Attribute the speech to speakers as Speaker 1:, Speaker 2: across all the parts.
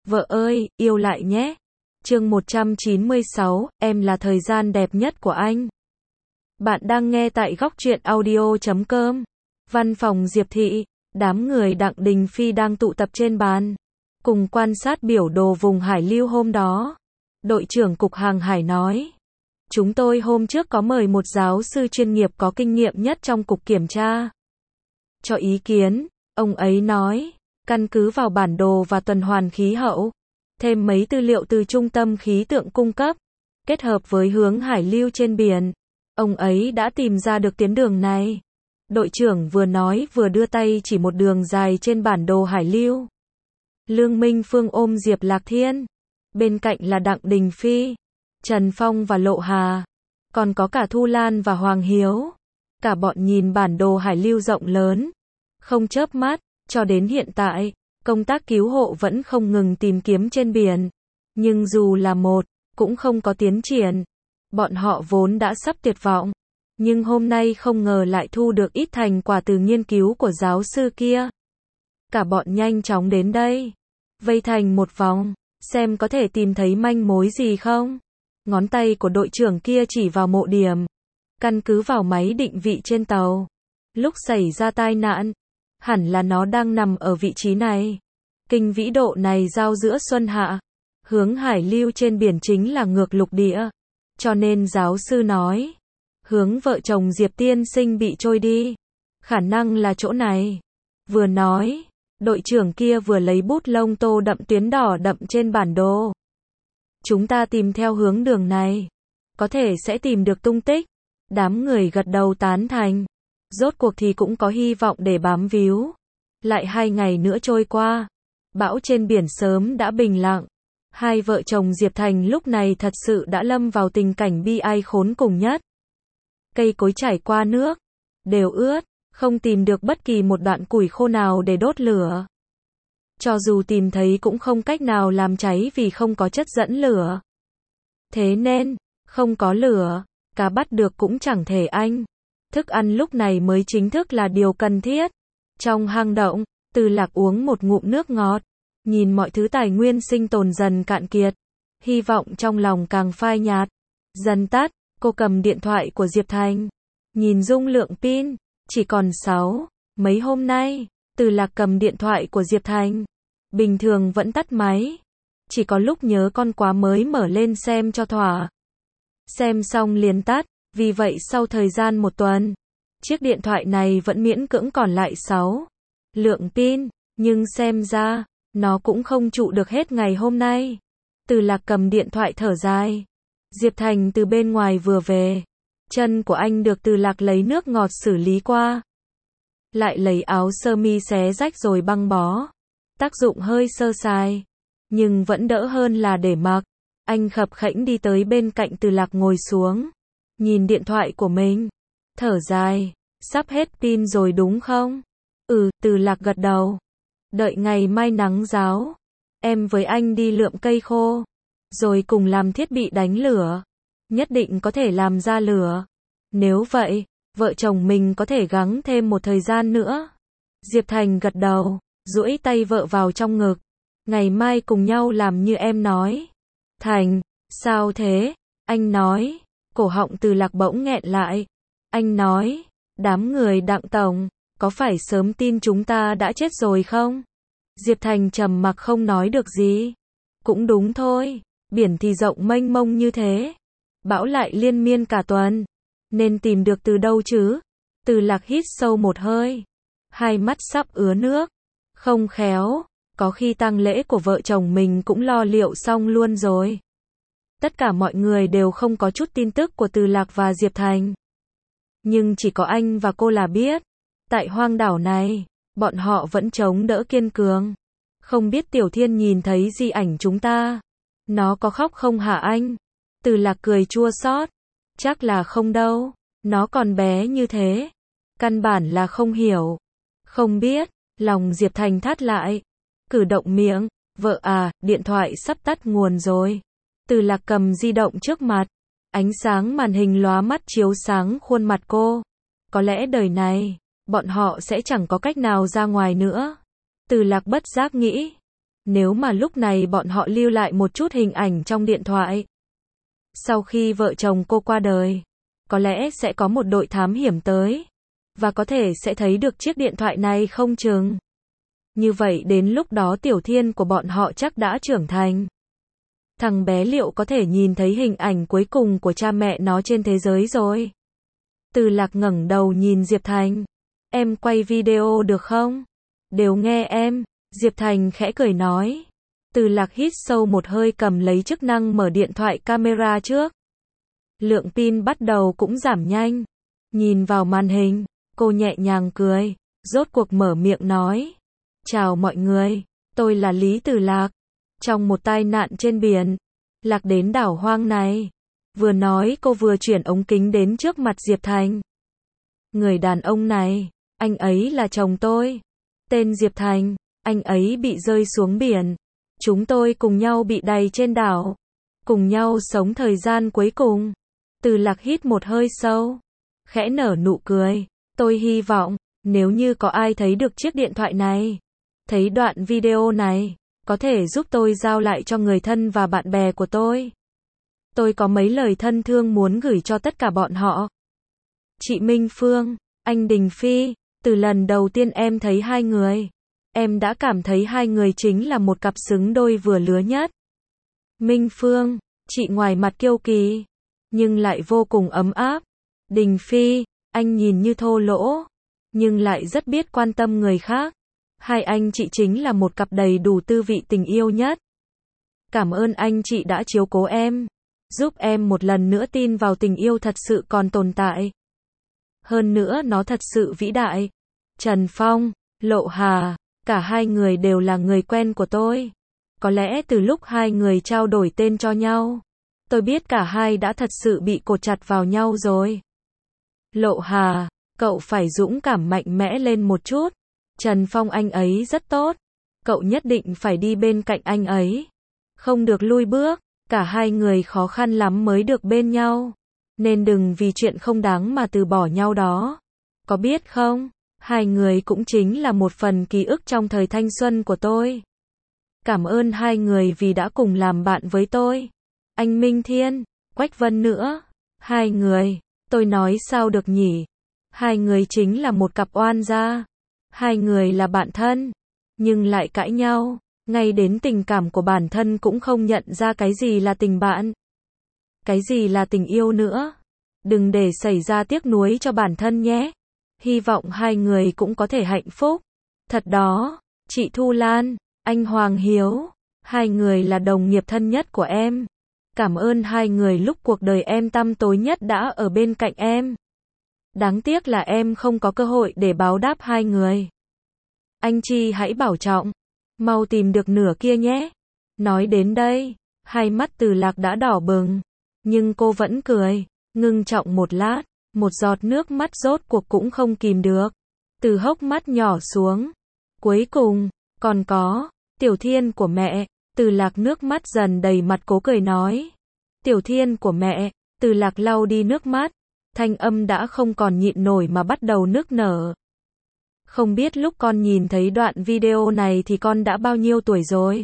Speaker 1: Vợ ơi, yêu lại nhé. Chương 196, em là thời gian đẹp nhất của anh. Bạn đang nghe tại góc truyện audio.com. Văn phòng Diệp Thị, đám người Đặng Đình Phi đang tụ tập trên bàn, cùng quan sát biểu đồ vùng hải lưu hôm đó. Đội trưởng Cục Hàng Hải nói, chúng tôi hôm trước có mời một giáo sư chuyên nghiệp có kinh nghiệm nhất trong cục kiểm tra cho ý kiến. Ông ấy nói, căn cứ vào bản đồ và tuần hoàn khí hậu, thêm mấy tư liệu từ trung tâm khí tượng cung cấp, kết hợp với hướng hải lưu trên biển, ông ấy đã tìm ra được tuyến đường này. Đội trưởng vừa nói vừa đưa tay chỉ một đường dài trên bản đồ hải lưu. Lương Minh Phương ôm Diệp Lạc Thiên, bên cạnh là Đặng Đình Phi, Trần Phong và Lộ Hà, còn có cả Thu Lan và Hoàng Hiếu. Cả bọn nhìn bản đồ hải lưu rộng lớn, không chớp mắt. Cho đến hiện tại, công tác cứu hộ vẫn không ngừng tìm kiếm trên biển. Nhưng dù là cũng không có tiến triển. Bọn họ vốn đã sắp tuyệt vọng. Nhưng hôm nay không ngờ lại thu được ít thành quả từ nghiên cứu của giáo sư kia. Cả bọn nhanh chóng đến đây, vây thành một vòng, xem có thể tìm thấy manh mối gì không. Ngón tay của đội trưởng kia chỉ vào mộ điểm. Căn cứ vào máy định vị trên tàu, lúc xảy ra tai nạn, hẳn là nó đang nằm ở vị trí này. Kinh vĩ độ này giao giữa xuân hạ. Hướng hải lưu trên biển chính là ngược lục địa. Cho nên giáo sư nói, hướng vợ chồng Diệp tiên sinh bị trôi đi, khả năng là chỗ này. Vừa nói, đội trưởng kia vừa lấy bút lông tô đậm tuyến đỏ đậm trên bản đồ. Chúng ta tìm theo hướng đường này, có thể sẽ tìm được tung tích. Đám người gật đầu tán thành. Rốt cuộc thì cũng có hy vọng để bám víu. Lại 2 ngày nữa trôi qua, bão trên biển sớm đã bình lặng. Hai vợ chồng Diệp Thành lúc này thật sự đã lâm vào tình cảnh bi ai khốn cùng nhất. Cây cối trải qua nước đều ướt, không tìm được bất kỳ một đoạn củi khô nào để đốt lửa. Cho dù tìm thấy cũng không cách nào làm cháy vì không có chất dẫn lửa. Thế nên, không có lửa, cá bắt được cũng chẳng thể ăn. Thức ăn lúc này mới chính thức là điều cần thiết. Trong hang động, Từ Lạc uống một ngụm nước ngọt, nhìn mọi thứ tài nguyên sinh tồn dần cạn kiệt, hy vọng trong lòng càng phai nhạt, dần tắt. Cô cầm điện thoại của Diệp Thành, nhìn dung lượng pin, chỉ còn 6. Mấy hôm nay, Từ Lạc cầm điện thoại của Diệp Thành, bình thường vẫn tắt máy, chỉ có lúc nhớ con quá mới mở lên xem cho thỏa. Xem xong liền tắt. Vì vậy sau thời gian 1 tuần, chiếc điện thoại này vẫn miễn cưỡng còn lại 6 lượng pin, nhưng xem ra, nó cũng không trụ được hết ngày hôm nay. Từ Lạc cầm điện thoại thở dài. Diệp Thành từ bên ngoài vừa về. Chân của anh được Từ Lạc lấy nước ngọt xử lý qua. Lại lấy áo sơ mi xé rách rồi băng bó. Tác dụng hơi sơ sài, nhưng vẫn đỡ hơn là để mặc. Anh khập khẽnh đi tới bên cạnh Từ Lạc ngồi xuống. Nhìn điện thoại của mình, thở dài, sắp hết pin rồi đúng không? Từ Lạc gật đầu. Đợi ngày mai nắng ráo, em với anh đi lượm cây khô, rồi cùng làm thiết bị đánh lửa. Nhất định có thể làm ra lửa. Nếu vậy, vợ chồng mình có thể gắng thêm một thời gian nữa. Diệp Thành gật đầu, duỗi tay vợ vào trong ngực. Ngày mai cùng nhau làm như em nói. Thành, sao thế? Anh nói. Cổ họng Từ Lạc bỗng nghẹn lại. Anh nói, đám người Đặng tổng, có phải sớm tin chúng ta đã chết rồi không? Diệp Thành trầm mặc không nói được gì. Cũng đúng thôi, biển thì rộng mênh mông như thế, bão lại liên miên cả tuần, nên tìm được từ đâu chứ? Từ Lạc hít sâu một hơi, hai mắt sắp ứa nước. Không khéo, có khi tang lễ của vợ chồng mình cũng lo liệu xong luôn rồi. Tất cả mọi người đều không có chút tin tức của Từ Lạc và Diệp Thành. Nhưng chỉ có anh và cô là biết. Tại hoang đảo này, bọn họ vẫn chống đỡ kiên cường. Không biết Tiểu Thiên nhìn thấy di ảnh chúng ta, nó có khóc không hả anh? Từ Lạc cười chua xót. Chắc là không đâu, nó còn bé như thế, căn bản là không hiểu. Không biết, lòng Diệp Thành thắt lại. Cử động miệng, vợ à, điện thoại sắp tắt nguồn rồi. Từ Lạc cầm di động trước mặt, ánh sáng màn hình lóa mắt chiếu sáng khuôn mặt cô. Có lẽ đời này, bọn họ sẽ chẳng có cách nào ra ngoài nữa. Từ Lạc bất giác nghĩ, Nếu mà lúc này bọn họ lưu lại một chút hình ảnh trong điện thoại. Sau khi vợ chồng cô qua đời, có lẽ sẽ có một đội thám hiểm tới. Và có thể sẽ thấy được chiếc điện thoại này không chừng. Như vậy đến lúc đó Tiểu Thiên của bọn họ chắc đã trưởng thành. Thằng bé liệu có thể nhìn thấy hình ảnh cuối cùng của cha mẹ nó trên thế giới rồi. Từ Lạc ngẩng đầu nhìn Diệp Thành. Em quay video được không? Đều nghe em. Diệp Thành khẽ cười nói. Từ Lạc hít sâu một hơi cầm lấy chức năng mở điện thoại camera trước. Lượng pin bắt đầu cũng giảm nhanh. Nhìn vào màn hình, cô nhẹ nhàng cười, rốt cuộc mở miệng nói. Chào mọi người, tôi là Lý Từ Lạc. Trong một tai nạn trên biển, Lạc đến đảo hoang này. Vừa nói cô vừa chuyển ống kính đến trước mặt Diệp Thành. Người đàn ông này, anh ấy là chồng tôi. Tên Diệp Thành, anh ấy bị rơi xuống biển. Chúng tôi cùng nhau bị đày trên đảo. Cùng nhau sống thời gian cuối cùng. Từ Lạc hít một hơi sâu. Khẽ nở nụ cười. Tôi hy vọng, nếu như có ai thấy được chiếc điện thoại này, thấy đoạn video này, có thể giúp tôi giao lại cho người thân và bạn bè của tôi. Tôi có mấy lời thân thương muốn gửi cho tất cả bọn họ. Chị Minh Phương, anh Đình Phi, từ lần đầu tiên em thấy hai người, em đã cảm thấy hai người chính là một cặp xứng đôi vừa lứa nhất. Minh Phương, chị ngoài mặt kiêu kỳ, nhưng lại vô cùng ấm áp. Đình Phi, anh nhìn như thô lỗ, nhưng lại rất biết quan tâm người khác. Hai anh chị chính là một cặp đầy đủ tư vị tình yêu nhất. Cảm ơn anh chị đã chiếu cố em, giúp em một lần nữa tin vào tình yêu thật sự còn tồn tại. Hơn nữa nó thật sự vĩ đại. Trần Phong, Lộ Hà, cả hai người đều là người quen của tôi. Có lẽ từ lúc hai người trao đổi tên cho nhau, tôi biết cả hai đã thật sự bị cột chặt vào nhau rồi. Lộ Hà, cậu phải dũng cảm mạnh mẽ lên một chút. Trần Phong anh ấy rất tốt. Cậu nhất định phải đi bên cạnh anh ấy. Không được lui bước. Cả hai người khó khăn lắm mới được bên nhau. Nên đừng vì chuyện không đáng mà từ bỏ nhau đó. Có biết không? Hai người cũng chính là một phần ký ức trong thời thanh xuân của tôi. Cảm ơn hai người vì đã cùng làm bạn với tôi. Anh Minh Thiên, Quách Vân nữa. Hai người, tôi nói sao được nhỉ? Hai người chính là một cặp oan gia. Hai người là bạn thân, nhưng lại cãi nhau. Ngay đến tình cảm của bản thân cũng không nhận ra cái gì là tình bạn. Cái gì là tình yêu nữa. Đừng để xảy ra tiếc nuối cho bản thân nhé. Hy vọng hai người cũng có thể hạnh phúc. Thật đó, chị Thu Lan, anh Hoàng Hiếu. Hai người là đồng nghiệp thân nhất của em. Cảm ơn hai người lúc cuộc đời em tăm tối nhất đã ở bên cạnh em. Đáng tiếc là em không có cơ hội để báo đáp hai người. Anh Chi hãy bảo trọng. Mau tìm được nửa kia nhé. Nói đến đây, hai mắt Từ Lạc đã đỏ bừng. Nhưng cô vẫn cười. Ngưng trọng một lát. Một giọt nước mắt rốt cuộc cũng không kìm được. Từ hốc mắt nhỏ xuống. Cuối cùng, còn có, Tiểu Thiên của mẹ. Từ Lạc nước mắt dần đầy mặt cố cười nói. Tiểu Thiên của mẹ. Từ Lạc lau đi nước mắt. Thanh âm đã không còn nhịn nổi mà bắt đầu nức nở. Không biết lúc con nhìn thấy đoạn video này thì con đã bao nhiêu tuổi rồi?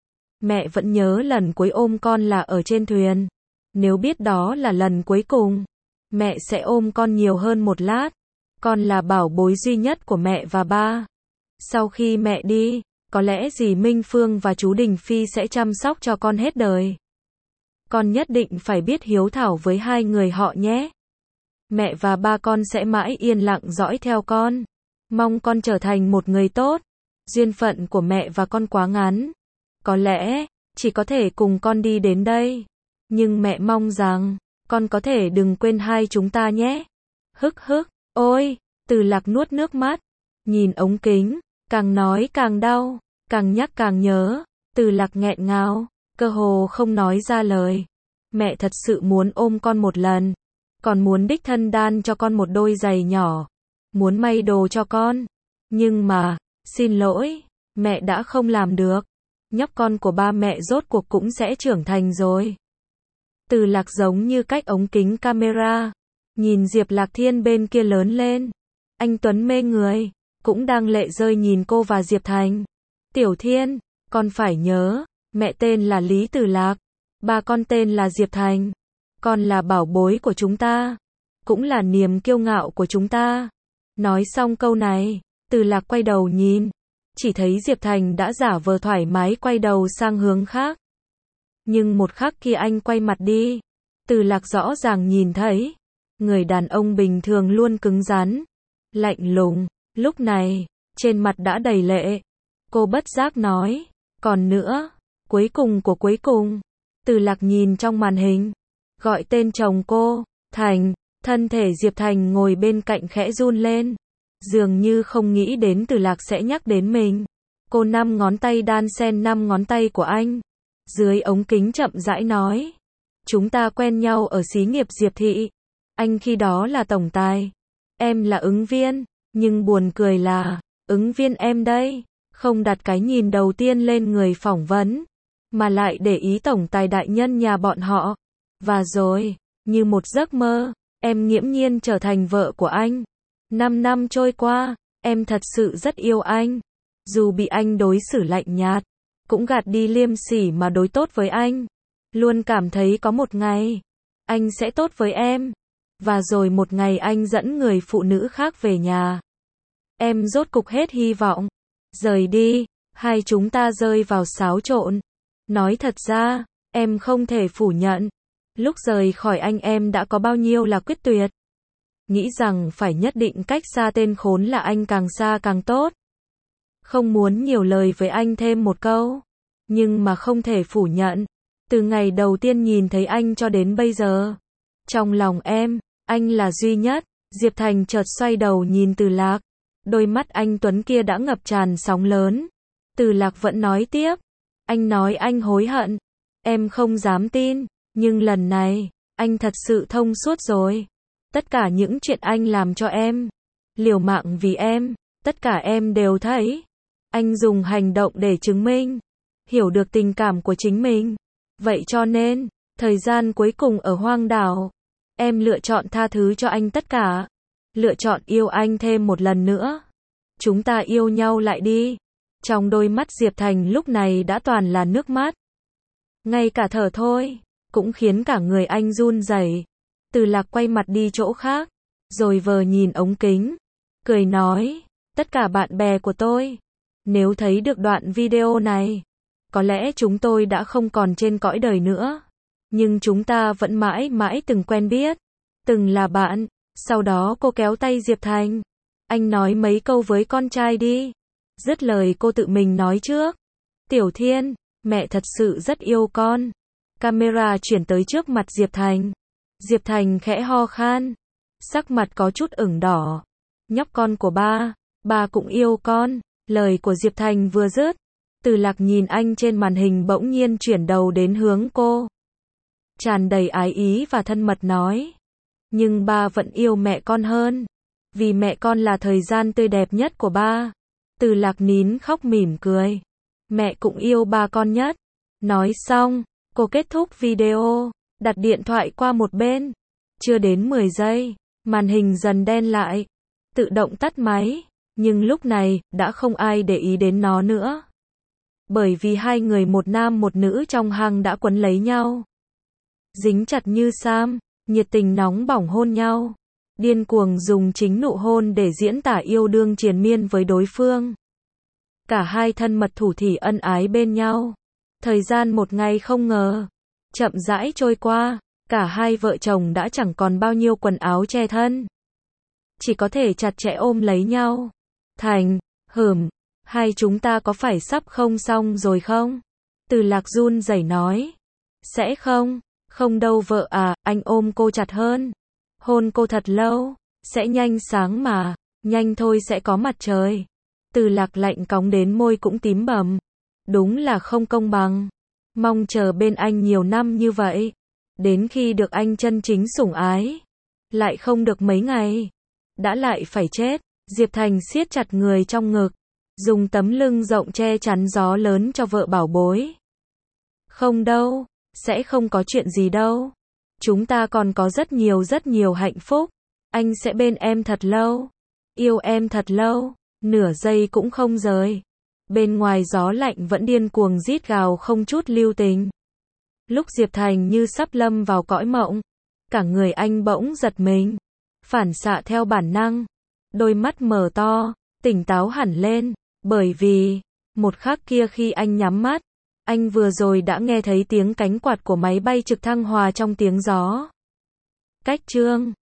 Speaker 1: Mẹ vẫn nhớ lần cuối ôm con là ở trên thuyền. Nếu biết đó là lần cuối cùng, mẹ sẽ ôm con nhiều hơn một lát. Con là bảo bối duy nhất của mẹ và ba. Sau khi mẹ đi, có lẽ dì Minh Phương và chú Đình Phi sẽ chăm sóc cho con hết đời. Con nhất định phải biết hiếu thảo với hai người họ nhé. Mẹ và ba con sẽ mãi yên lặng dõi theo con. Mong con trở thành một người tốt. Duyên phận của mẹ và con quá ngắn. Có lẽ, chỉ có thể cùng con đi đến đây. Nhưng mẹ mong rằng, con có thể đừng quên hai chúng ta nhé. Hức hức, ôi, Từ Lạc nuốt nước mắt. Nhìn ống kính, càng nói càng đau, càng nhắc càng nhớ. Từ Lạc nghẹn ngào, cơ hồ không nói ra lời. Mẹ thật sự muốn ôm con một lần. Còn muốn đích thân đan cho con một đôi giày nhỏ. Muốn may đồ cho con. Nhưng mà, xin lỗi, mẹ đã không làm được. Nhóc con của ba mẹ rốt cuộc cũng sẽ trưởng thành rồi. Từ Lạc giống như cách ống kính camera. Nhìn Diệp Lạc Thiên bên kia lớn lên. Anh Tuấn mê người, cũng đang lệ rơi nhìn cô và Diệp Thành. Tiểu Thiên, Con phải nhớ, mẹ tên là Lý Từ Lạc, ba con tên là Diệp Thành. Con là bảo bối của chúng ta, cũng là niềm kiêu ngạo của chúng ta. Nói xong câu này, Từ Lạc quay đầu nhìn, chỉ thấy Diệp Thành đã giả vờ thoải mái quay đầu sang hướng khác. Nhưng một khắc khi anh quay mặt đi, Từ Lạc rõ ràng nhìn thấy, người đàn ông bình thường luôn cứng rắn, lạnh lùng, lúc này, trên mặt đã đầy lệ. Cô bất giác nói, còn nữa, cuối cùng của cuối cùng. Từ Lạc nhìn trong màn hình, gọi tên chồng cô, Thành. Thân thể Diệp Thành ngồi bên cạnh khẽ run lên, dường như không nghĩ đến Từ Lạc sẽ nhắc đến mình. Cô 5 ngón tay đan xen 5 ngón tay của anh, dưới ống kính chậm rãi nói, chúng ta quen nhau ở xí nghiệp Diệp Thị, anh khi đó là tổng tài, em là ứng viên, nhưng buồn cười là, ứng viên em đây, không đặt cái nhìn đầu tiên lên người phỏng vấn, mà lại để ý tổng tài đại nhân nhà bọn họ. Và rồi, như một giấc mơ, em nghiễm nhiên trở thành vợ của anh. 5 năm trôi qua, em thật sự rất yêu anh. Dù bị anh đối xử lạnh nhạt, cũng gạt đi liêm sỉ mà đối tốt với anh. Luôn cảm thấy có một ngày, anh sẽ tốt với em. Và rồi một ngày anh dẫn người phụ nữ khác về nhà. Em rốt cục hết hy vọng. Rời đi, hai chúng ta rơi vào xáo trộn. Nói thật ra, em không thể phủ nhận. Lúc rời khỏi anh em đã có bao nhiêu là quyết tuyệt. Nghĩ rằng phải nhất định cách xa tên khốn là anh càng xa càng tốt. Không muốn nhiều lời với anh thêm một câu. Nhưng mà không thể phủ nhận. Từ ngày đầu tiên nhìn thấy anh cho đến bây giờ. Trong lòng em, anh là duy nhất. Diệp Thành chợt xoay đầu nhìn Từ Lạc. Đôi mắt anh tuấn kia đã ngập tràn sóng lớn. Từ Lạc vẫn nói tiếp. Anh nói anh hối hận. Em không dám tin. Nhưng lần này, anh thật sự thông suốt rồi. Tất cả những chuyện anh làm cho em, liều mạng vì em, tất cả em đều thấy. Anh dùng hành động để chứng minh, hiểu được tình cảm của chính mình. Vậy cho nên, thời gian cuối cùng ở hoang đảo, em lựa chọn tha thứ cho anh tất cả. Lựa chọn yêu anh thêm một lần nữa. Chúng ta yêu nhau lại đi. Trong đôi mắt Diệp Thành lúc này đã toàn là nước mắt. Ngay cả thở thôi, cũng khiến cả người anh run rẩy. Từ Lạc quay mặt đi chỗ khác, rồi vờ nhìn ống kính, cười nói, tất cả bạn bè của tôi, nếu thấy được đoạn video này, có lẽ chúng tôi đã không còn trên cõi đời nữa, nhưng chúng ta vẫn mãi mãi từng quen biết, từng là bạn. Sau đó cô kéo tay Diệp Thành, anh nói mấy câu với con trai đi. Dứt lời cô tự mình nói trước, Tiểu Thiên, mẹ thật sự rất yêu con. Camera chuyển tới trước mặt Diệp Thành. Diệp Thành khẽ ho khan, sắc mặt có chút ửng đỏ. Nhóc con của ba cũng yêu con. Lời của Diệp Thành vừa dứt, Từ Lạc nhìn anh trên màn hình bỗng nhiên chuyển đầu đến hướng cô. Tràn đầy ái ý và thân mật nói. Nhưng ba vẫn yêu mẹ con hơn. Vì mẹ con là thời gian tươi đẹp nhất của ba. Từ Lạc nín khóc mỉm cười. Mẹ cũng yêu ba con nhất. Nói xong, cô kết thúc video, đặt điện thoại qua một bên. Chưa đến 10 giây, màn hình dần đen lại, tự động tắt máy, nhưng lúc này, đã không ai để ý đến nó nữa. Bởi vì hai người một nam một nữ trong hang đã quấn lấy nhau. Dính chặt như sam, nhiệt tình nóng bỏng hôn nhau. Điên cuồng dùng chính nụ hôn để diễn tả yêu đương triền miên với đối phương. Cả hai thân mật thủ thỉ ân ái bên nhau. Thời gian một ngày không ngờ chậm rãi trôi qua, cả hai vợ chồng đã chẳng còn bao nhiêu quần áo che thân. Chỉ có thể chặt chẽ ôm lấy nhau. Thành, hai chúng ta có phải sắp không xong rồi không? Từ Lạc run rẩy nói. Sẽ không, không đâu vợ à, anh ôm cô chặt hơn. Hôn cô thật lâu, sẽ nhanh sáng mà, nhanh thôi sẽ có mặt trời. Từ Lạc lạnh cóng đến môi cũng tím bầm. Đúng là không công bằng. Mong chờ bên anh nhiều năm như vậy. Đến khi được anh chân chính sủng ái. Lại không được mấy ngày. Đã lại phải chết. Diệp Thành siết chặt người trong ngực. Dùng tấm lưng rộng che chắn gió lớn cho vợ bảo bối. Không đâu. Sẽ không có chuyện gì đâu. Chúng ta còn có rất nhiều hạnh phúc. Anh sẽ bên em thật lâu. Yêu em thật lâu. Nửa giây cũng không rời. Bên ngoài gió lạnh vẫn điên cuồng rít gào không chút lưu tình. Lúc Diệp Thành như sắp lâm vào cõi mộng, cả người anh bỗng giật mình, phản xạ theo bản năng, đôi mắt mở to, tỉnh táo hẳn lên, bởi vì, một khắc kia khi anh nhắm mắt, anh vừa rồi đã nghe thấy tiếng cánh quạt của máy bay trực thăng hòa trong tiếng gió. Cách chương